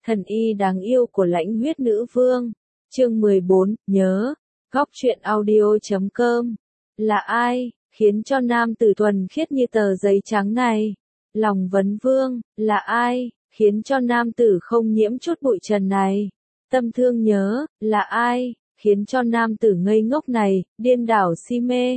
Thần y đáng yêu của Lãnh Huyết Nữ Vương. Chương 14, nhớ. Góc truyện audio.com. Là ai, khiến cho nam tử thuần khiết như tờ giấy trắng này? Lòng vấn vương, là ai, khiến cho nam tử không nhiễm chút bụi trần này? Tâm thương nhớ, là ai, khiến cho nam tử ngây ngốc này, điên đảo si mê?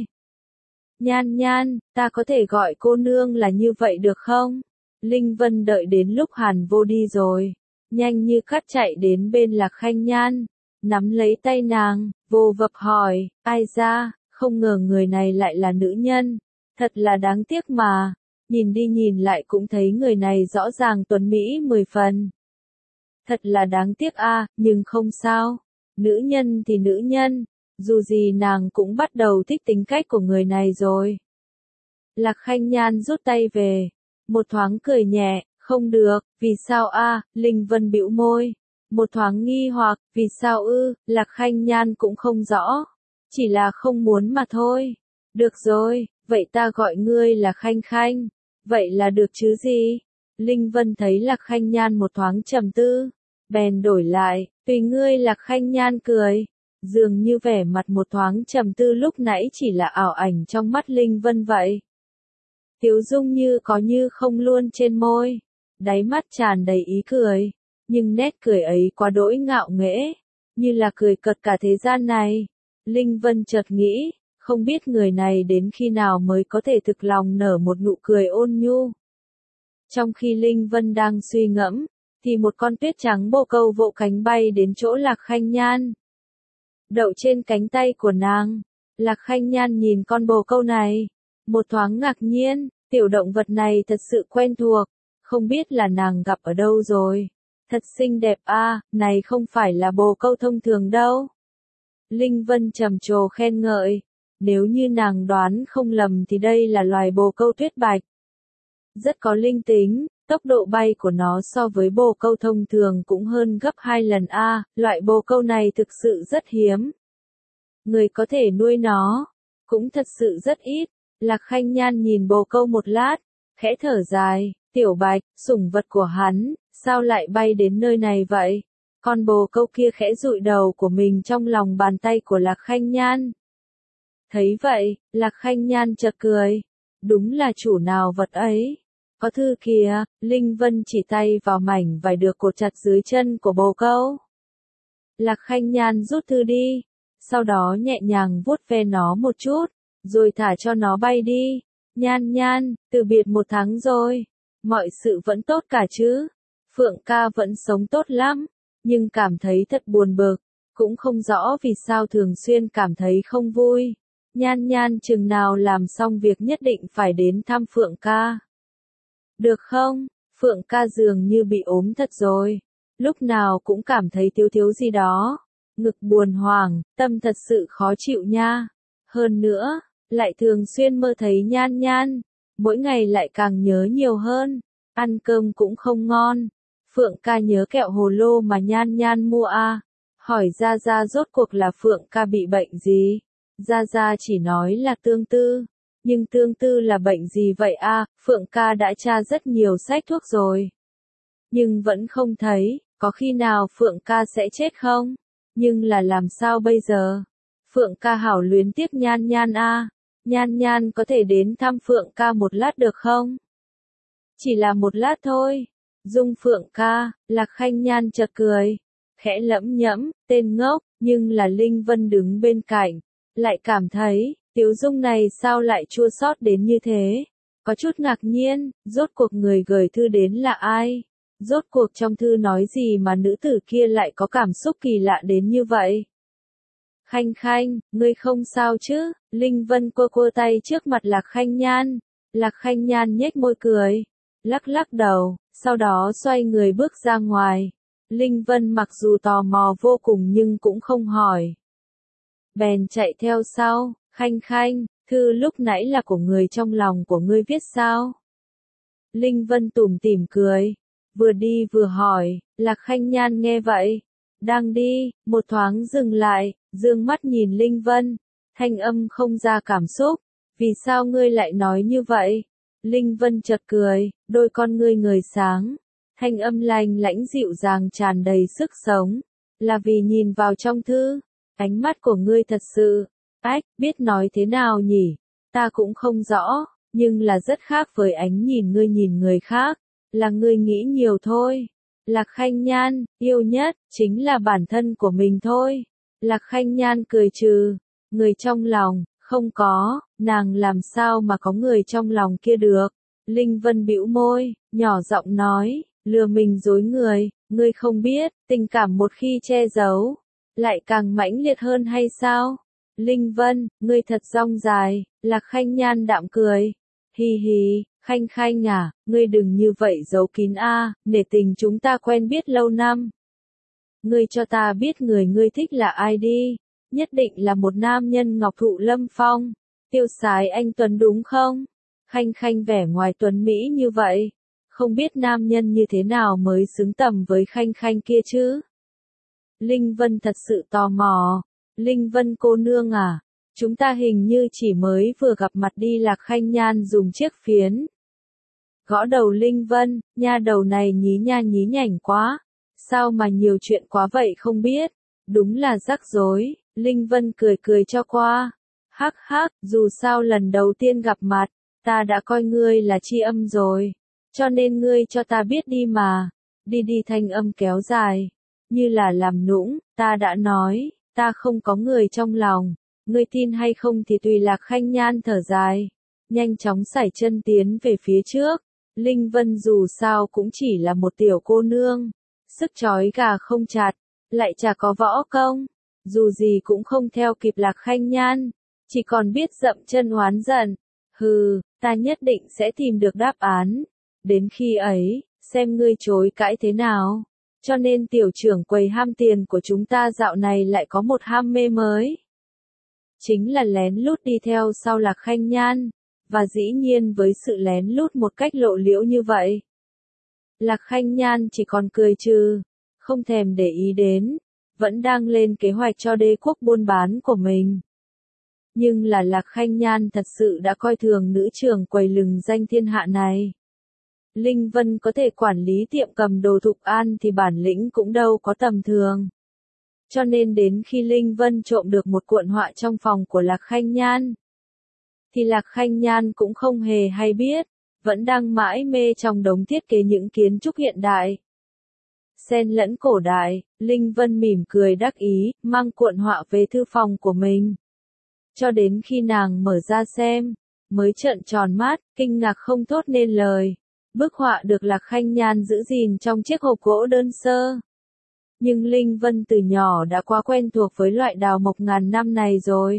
Nhan Nhan, ta có thể gọi cô nương là như vậy được không? Linh Vân đợi đến lúc Hàn Vô đi rồi, nhanh như cắt chạy đến bên Lạc Khanh Nhan, nắm lấy tay nàng, vô vập hỏi, ai ra, không ngờ người này lại là nữ nhân, thật là đáng tiếc mà, nhìn đi nhìn lại cũng thấy người này rõ ràng tuấn mỹ 10 phần. Thật là đáng tiếc a, nhưng không sao, nữ nhân thì nữ nhân, dù gì nàng cũng bắt đầu thích tính cách của người này rồi. Lạc Khanh Nhan rút tay về, một thoáng cười nhẹ, không được, vì sao a? Linh Vân bĩu môi, một thoáng nghi hoặc, vì sao ư? Lạc Khanh Nhan cũng không rõ, chỉ là không muốn mà thôi. Được rồi, vậy ta gọi ngươi là Khanh Khanh, vậy là được chứ gì? Linh Vân thấy Lạc Khanh Nhan một thoáng trầm tư, bèn đổi lại, tùy ngươi. Lạc Khanh Nhan cười, dường như vẻ mặt một thoáng trầm tư lúc nãy chỉ là ảo ảnh trong mắt Linh Vân vậy. Tiếu dung như có như không luôn trên môi, đáy mắt tràn đầy ý cười, nhưng nét cười ấy quá đỗi ngạo nghễ, như là cười cợt cả thế gian này. Linh Vân chợt nghĩ, không biết người này đến khi nào mới có thể thực lòng nở một nụ cười ôn nhu. Trong khi Linh Vân đang suy ngẫm, thì một con tuyết trắng bồ câu vỗ cánh bay đến chỗ Lạc Khanh Nhan, đậu trên cánh tay của nàng. Lạc Khanh Nhan nhìn con bồ câu này, một thoáng ngạc nhiên, tiểu động vật này thật sự quen thuộc, không biết là nàng gặp ở đâu rồi. Thật xinh đẹp a, này không phải là bồ câu thông thường đâu. Linh Vân trầm trồ khen ngợi, nếu như nàng đoán không lầm thì đây là loài bồ câu tuyết bạch. Rất có linh tính, tốc độ bay của nó so với bồ câu thông thường cũng hơn gấp 2 lần a, loại bồ câu này thực sự rất hiếm. Người có thể nuôi nó, cũng thật sự rất ít. Lạc Khanh Nhan nhìn bồ câu một lát, khẽ thở dài, tiểu bạch, sủng vật của hắn, sao lại bay đến nơi này vậy? Con bồ câu kia khẽ dụi đầu của mình trong lòng bàn tay của Lạc Khanh Nhan. Thấy vậy, Lạc Khanh Nhan chợt cười, đúng là chủ nào vật ấy. Có thư kìa, Linh Vân chỉ tay vào mảnh vải được cột chặt dưới chân của bồ câu. Lạc Khanh Nhan rút thư đi, sau đó nhẹ nhàng vuốt ve nó một chút, rồi thả cho nó bay đi. Nhan Nhan, từ biệt 1 tháng rồi, mọi sự vẫn tốt cả chứ? Phượng ca vẫn sống tốt lắm, nhưng cảm thấy thật buồn bực, cũng không rõ vì sao thường xuyên cảm thấy không vui. Nhan Nhan chừng nào làm xong việc nhất định phải đến thăm Phượng ca. Được không? Phượng ca dường như bị ốm thật rồi, lúc nào cũng cảm thấy thiếu thiếu gì đó, ngực buồn hoảng, tâm thật sự khó chịu nha. Hơn nữa, lại thường xuyên mơ thấy Nhan Nhan, mỗi ngày lại càng nhớ nhiều hơn, ăn cơm cũng không ngon. Phượng ca nhớ kẹo hồ lô mà Nhan Nhan mua à? Hỏi Gia Gia rốt cuộc là Phượng ca bị bệnh gì? Gia Gia chỉ nói là tương tư, nhưng tương tư là bệnh gì vậy à? Phượng ca đã tra rất nhiều sách thuốc rồi, nhưng vẫn không thấy, có khi nào Phượng ca sẽ chết không? Nhưng là làm sao bây giờ? Phượng ca hảo luyến tiếc Nhan Nhan à? Nhan Nhan có thể đến thăm Phượng ca một lát được không? Chỉ là một lát thôi. Dung Phượng ca, Lạc Khanh Nhan chợt cười, khẽ lẩm nhẩm, tên ngốc, nhưng là Linh Vân đứng bên cạnh, lại cảm thấy, Tiếu Dung này sao lại chua xót đến như thế? Có chút ngạc nhiên, rốt cuộc người gửi thư đến là ai? Rốt cuộc trong thư nói gì mà nữ tử kia lại có cảm xúc kỳ lạ đến như vậy? Khanh Khanh, ngươi không sao chứ? Linh Vân cua cua tay trước mặt Lạc Khanh Nhan. Lạc Khanh Nhan nhếch môi cười, lắc lắc đầu, sau đó xoay người bước ra ngoài. Linh Vân mặc dù tò mò vô cùng nhưng cũng không hỏi, bèn chạy theo sau. Khanh Khanh, thư lúc nãy là của người trong lòng của ngươi viết sao? Linh Vân tủm tỉm cười, vừa đi vừa hỏi. Lạc Khanh Nhan nghe vậy, đang đi, một thoáng dừng lại, dương mắt nhìn Linh Vân, thanh âm không ra cảm xúc, vì sao ngươi lại nói như vậy? Linh Vân chợt cười, đôi con ngươi ngời sáng, Thanh âm lanh lãnh dịu dàng tràn đầy sức sống. Là vì nhìn vào trong thư, ánh mắt của ngươi thật sự, biết nói thế nào nhỉ? Ta cũng không rõ, nhưng là rất khác với ánh nhìn người khác, là ngươi nghĩ nhiều thôi. Lạc Khanh Nhan, yêu nhất, chính là bản thân của mình thôi. Lạc Khanh Nhan cười trừ, người trong lòng, không có, nàng làm sao mà có người trong lòng kia được. Linh Vân bĩu môi, nhỏ giọng nói, lừa mình dối người, ngươi không biết, tình cảm một khi che giấu, lại càng mãnh liệt hơn hay sao? Linh Vân, ngươi thật rong dài, Lạc Khanh Nhan đạm cười. Hi hi, Khanh Khanh à, ngươi đừng như vậy giấu kín a, nể tình chúng ta quen biết lâu năm. Ngươi cho ta biết người ngươi thích là ai đi, nhất định là một nam nhân ngọc thụ lâm phong, tiêu sái anh tuấn đúng không? Khanh Khanh vẻ ngoài tuấn Mỹ như vậy, không biết nam nhân như thế nào mới xứng tầm với Khanh Khanh kia chứ? Linh Vân thật sự tò mò. Linh Vân cô nương à, chúng ta hình như chỉ mới vừa gặp mặt đi. Lạc Khanh Nhan dùng chiếc phiến gõ đầu Linh Vân, nha đầu này nhí nha nhí nhảnh quá, sao mà nhiều chuyện quá vậy không biết, đúng là rắc rối. Linh Vân cười cười cho qua, hắc hắc, dù sao lần đầu tiên gặp mặt, ta đã coi ngươi là tri âm rồi, cho nên ngươi cho ta biết đi mà. Đi đi, thanh âm kéo dài, như là làm nũng, ta đã nói, ta không có người trong lòng, ngươi tin hay không thì tùy. Lạc Khanh Nhan thở dài, nhanh chóng sải chân tiến về phía trước. Linh Vân dù sao cũng chỉ là một tiểu cô nương, sức trói gà không chặt, lại chả có võ công, dù gì cũng không theo kịp Lạc Khanh Nhan, chỉ còn biết dậm chân oán giận. Hừ, ta nhất định sẽ tìm được đáp án, đến khi ấy, xem ngươi chối cãi thế nào. Cho nên tiểu trưởng quầy ham tiền của chúng ta dạo này lại có một ham mê mới. Chính là lén lút đi theo sau Lạc Khanh Nhan, và dĩ nhiên với sự lén lút một cách lộ liễu như vậy. Lạc Khanh Nhan chỉ còn cười trừ, không thèm để ý đến, vẫn đang lên kế hoạch cho đế quốc buôn bán của mình. Nhưng là Lạc Khanh Nhan thật sự đã coi thường nữ trưởng quầy lừng danh thiên hạ này. Linh Vân có thể quản lý tiệm cầm đồ Thục An thì bản lĩnh cũng đâu có tầm thường. Cho nên đến khi Linh Vân trộm được một cuộn họa trong phòng của Lạc Khanh Nhan, thì Lạc Khanh Nhan cũng không hề hay biết, vẫn đang mãi mê trong đống thiết kế những kiến trúc hiện đại. Xen lẫn cổ đại, Linh Vân mỉm cười đắc ý, mang cuộn họa về thư phòng của mình. Cho đến khi nàng mở ra xem, mới trợn tròn mắt, kinh ngạc không thốt nên lời. Bức họa được Lạc Khanh Nhan giữ gìn trong chiếc hộp gỗ đơn sơ. Nhưng Linh Vân từ nhỏ đã quá quen thuộc với loại đào mộc ngàn năm này rồi.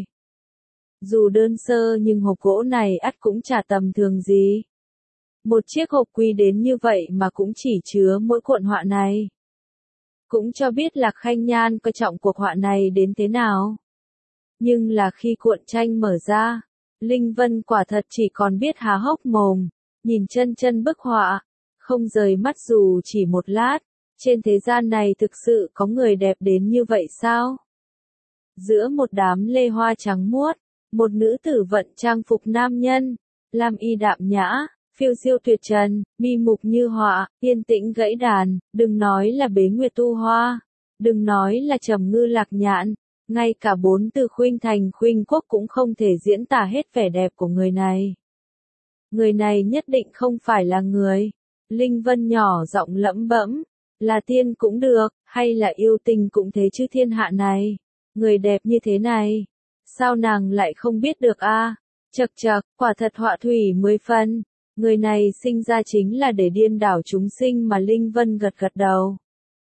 Dù đơn sơ nhưng hộp gỗ này ắt cũng chả tầm thường gì. Một chiếc hộp quý đến như vậy mà cũng chỉ chứa mỗi cuộn họa này. Cũng cho biết Lạc Khanh Nhan coi trọng cuộc họa này đến thế nào. Nhưng là khi cuộn tranh mở ra, Linh Vân quả thật chỉ còn biết há hốc mồm, nhìn chân bức họa, không rời mắt dù chỉ một lát. Trên thế gian này thực sự có người đẹp đến như vậy sao? Giữa một đám lê hoa trắng muốt, một nữ tử vận trang phục nam nhân, lam y đạm nhã, phiêu diêu tuyệt trần, mi mục như họa, yên tĩnh gãy đàn, đừng nói là bế nguyệt tu hoa, đừng nói là trầm ngư lạc nhạn, ngay cả bốn từ khuynh thành khuynh quốc cũng không thể diễn tả hết vẻ đẹp của người này. Người này nhất định không phải là người. Linh Vân nhỏ giọng lẩm bẩm, là tiên cũng được, hay là yêu tình cũng thế chứ thiên hạ này. Người đẹp như thế này, sao nàng lại không biết được a? Chậc chậc, quả thật họa thủy 10 phần. Người này sinh ra chính là để điên đảo chúng sinh mà. Linh Vân gật gật đầu.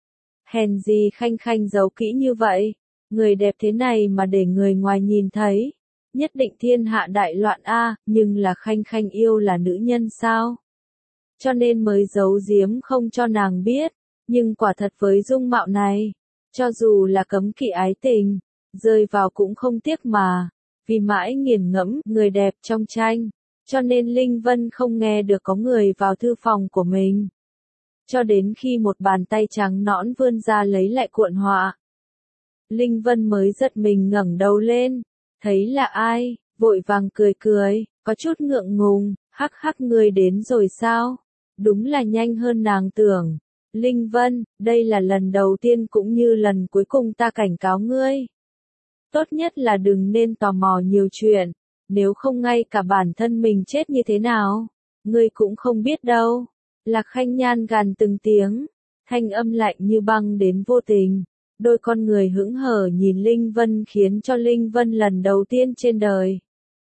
Hèn gì Khanh Khanh giấu kỹ như vậy, người đẹp thế này mà để người ngoài nhìn thấy, nhất định thiên hạ đại loạn a. Nhưng là Khanh Khanh yêu là nữ nhân sao? Cho nên mới giấu giếm không cho nàng biết, nhưng quả thật với dung mạo này, cho dù là cấm kỵ ái tình, rơi vào cũng không tiếc mà, vì mãi nghiền ngẫm người đẹp trong tranh, cho nên Linh Vân không nghe được có người vào thư phòng của mình. Cho đến khi một bàn tay trắng nõn vươn ra lấy lại cuộn họa, Linh Vân mới giật mình ngẩng đầu lên, thấy là ai, vội vàng cười cười, có chút ngượng ngùng, hắc hắc, người đến rồi sao? Đúng là nhanh hơn nàng tưởng. Linh Vân, đây là lần đầu tiên cũng như lần cuối cùng ta cảnh cáo ngươi. Tốt nhất là đừng nên tò mò nhiều chuyện, nếu không ngay cả bản thân mình chết như thế nào, ngươi cũng không biết đâu. Lạc Khanh Nhan gằn từng tiếng, thanh âm lạnh như băng đến vô tình. Đôi con người hững hờ nhìn Linh Vân khiến cho Linh Vân lần đầu tiên trên đời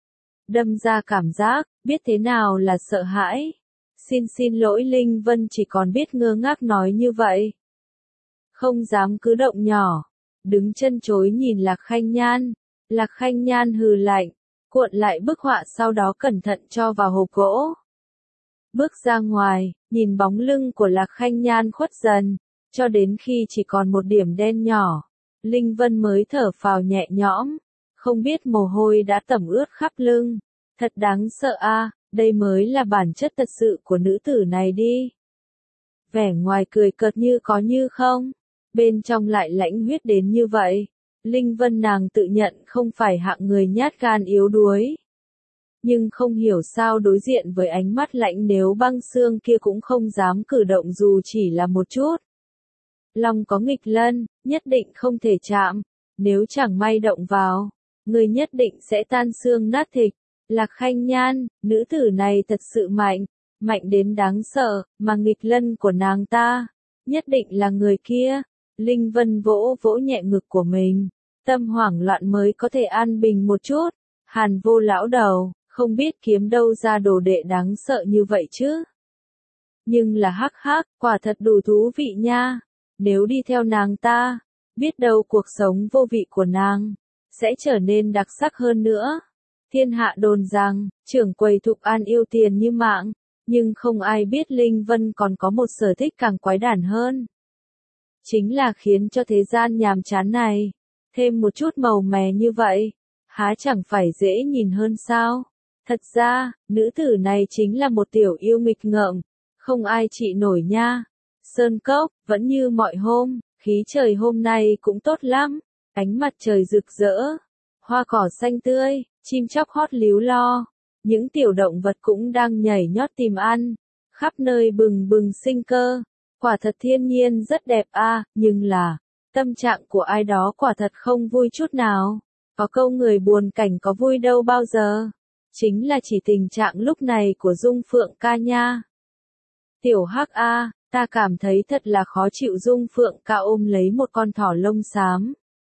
đâm ra cảm giác, biết thế nào là sợ hãi. Xin lỗi Linh Vân chỉ còn biết ngơ ngác nói như vậy. Không dám cứ động nhỏ, đứng chân chối nhìn Lạc Khanh Nhan. Lạc Khanh Nhan hừ lạnh, cuộn lại bức họa sau đó cẩn thận cho vào hộp gỗ. Bước ra ngoài, nhìn bóng lưng của Lạc Khanh Nhan khuất dần, cho đến khi chỉ còn một điểm đen nhỏ, Linh Vân mới thở phào nhẹ nhõm, không biết mồ hôi đã tẩm ướt khắp lưng. Thật đáng sợ a, đây mới là bản chất thật sự của nữ tử này đi. Vẻ ngoài cười cợt như có như không, bên trong lại lãnh huyết đến như vậy. Linh Vân nàng tự nhận không phải hạng người nhát gan yếu đuối. Nhưng không hiểu sao đối diện với ánh mắt lạnh nếu băng xương kia cũng không dám cử động dù chỉ là một chút. Lòng có nghịch lân, nhất định không thể chạm, nếu chẳng may động vào, người nhất định sẽ tan xương nát thịt. Lạc Khanh Nhan, nữ tử này thật sự mạnh, mạnh đến đáng sợ, mà nghịch lân của nàng ta, nhất định là người kia. Linh Vân vỗ vỗ nhẹ ngực của mình, tâm hoảng loạn mới có thể an bình một chút. Hàn Vô lão đầu, không biết kiếm đâu ra đồ đệ đáng sợ như vậy chứ. Nhưng là hắc hắc, quả thật đủ thú vị nha. Nếu đi theo nàng ta, biết đâu cuộc sống vô vị của nàng sẽ trở nên đặc sắc hơn nữa. Thiên hạ đồn rằng, trưởng quầy Thục An yêu tiền như mạng, nhưng không ai biết Linh Vân còn có một sở thích càng quái đản hơn. Chính là khiến cho thế gian nhàm chán này, thêm một chút màu mè như vậy, há chẳng phải dễ nhìn hơn sao? Thật ra, nữ tử này chính là một tiểu yêu nghịch ngợm, không ai trị nổi nha. Sơn Cốc, vẫn như mọi hôm, khí trời hôm nay cũng tốt lắm, ánh mặt trời rực rỡ, hoa cỏ xanh tươi, chim chóc hót líu lo, những tiểu động vật cũng đang nhảy nhót tìm ăn, khắp nơi bừng bừng sinh cơ, quả thật thiên nhiên rất đẹp a, nhưng là, tâm trạng của ai đó quả thật không vui chút nào, có câu người buồn cảnh có vui đâu bao giờ, chính là chỉ tình trạng lúc này của Dung Phượng ca nha. Tiểu Hắc a, ta cảm thấy thật là khó chịu. Dung Phượng ca ôm lấy một con thỏ lông xám,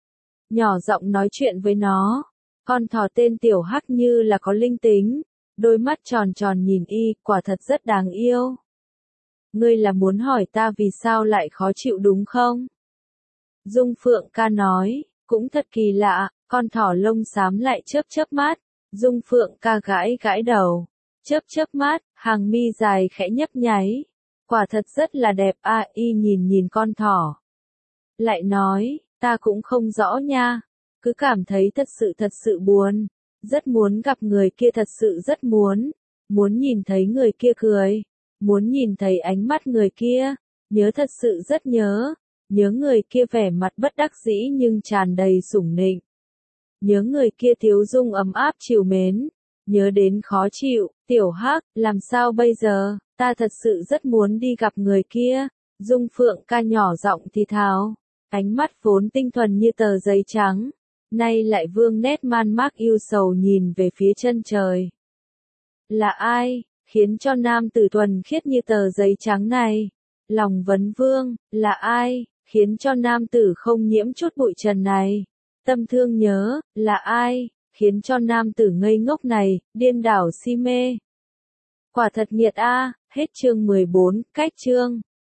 nhỏ giọng nói chuyện với nó. Con thỏ tên Tiểu Hắc như là có linh tính, đôi mắt tròn tròn nhìn y, quả thật rất đáng yêu. Ngươi là muốn hỏi ta vì sao lại khó chịu đúng không? Dung Phượng ca nói, cũng thật kỳ lạ, con thỏ lông xám lại chớp chớp mắt. Dung Phượng ca gãi gãi đầu, chớp chớp mắt, hàng mi dài khẽ nhấp nháy. Quả thật rất là đẹp a, y nhìn nhìn con thỏ. Lại nói, ta cũng không rõ nha, cứ cảm thấy thật sự buồn, rất muốn gặp người kia, thật sự rất muốn nhìn thấy người kia cười, muốn nhìn thấy ánh mắt người kia, nhớ thật sự rất nhớ người kia vẻ mặt bất đắc dĩ nhưng tràn đầy sủng nịnh. Nhớ người kia thiếu dung ấm áp trìu mến, nhớ đến khó chịu. Tiểu Hắc, làm sao bây giờ, ta thật sự rất muốn đi gặp người kia. Dung Phượng ca nhỏ giọng thì thào, ánh mắt vốn tinh thuần như tờ giấy trắng, nay lại vương nét man mác yêu sầu nhìn về phía chân trời. Là ai, khiến cho nam tử thuần khiết như tờ giấy trắng này, lòng vấn vương, là ai, khiến cho nam tử không nhiễm chút bụi trần này, tâm thương nhớ, là ai, khiến cho nam tử ngây ngốc này, điên đảo si mê. Quả thật nghiệt a, hết chương 14, cách chương.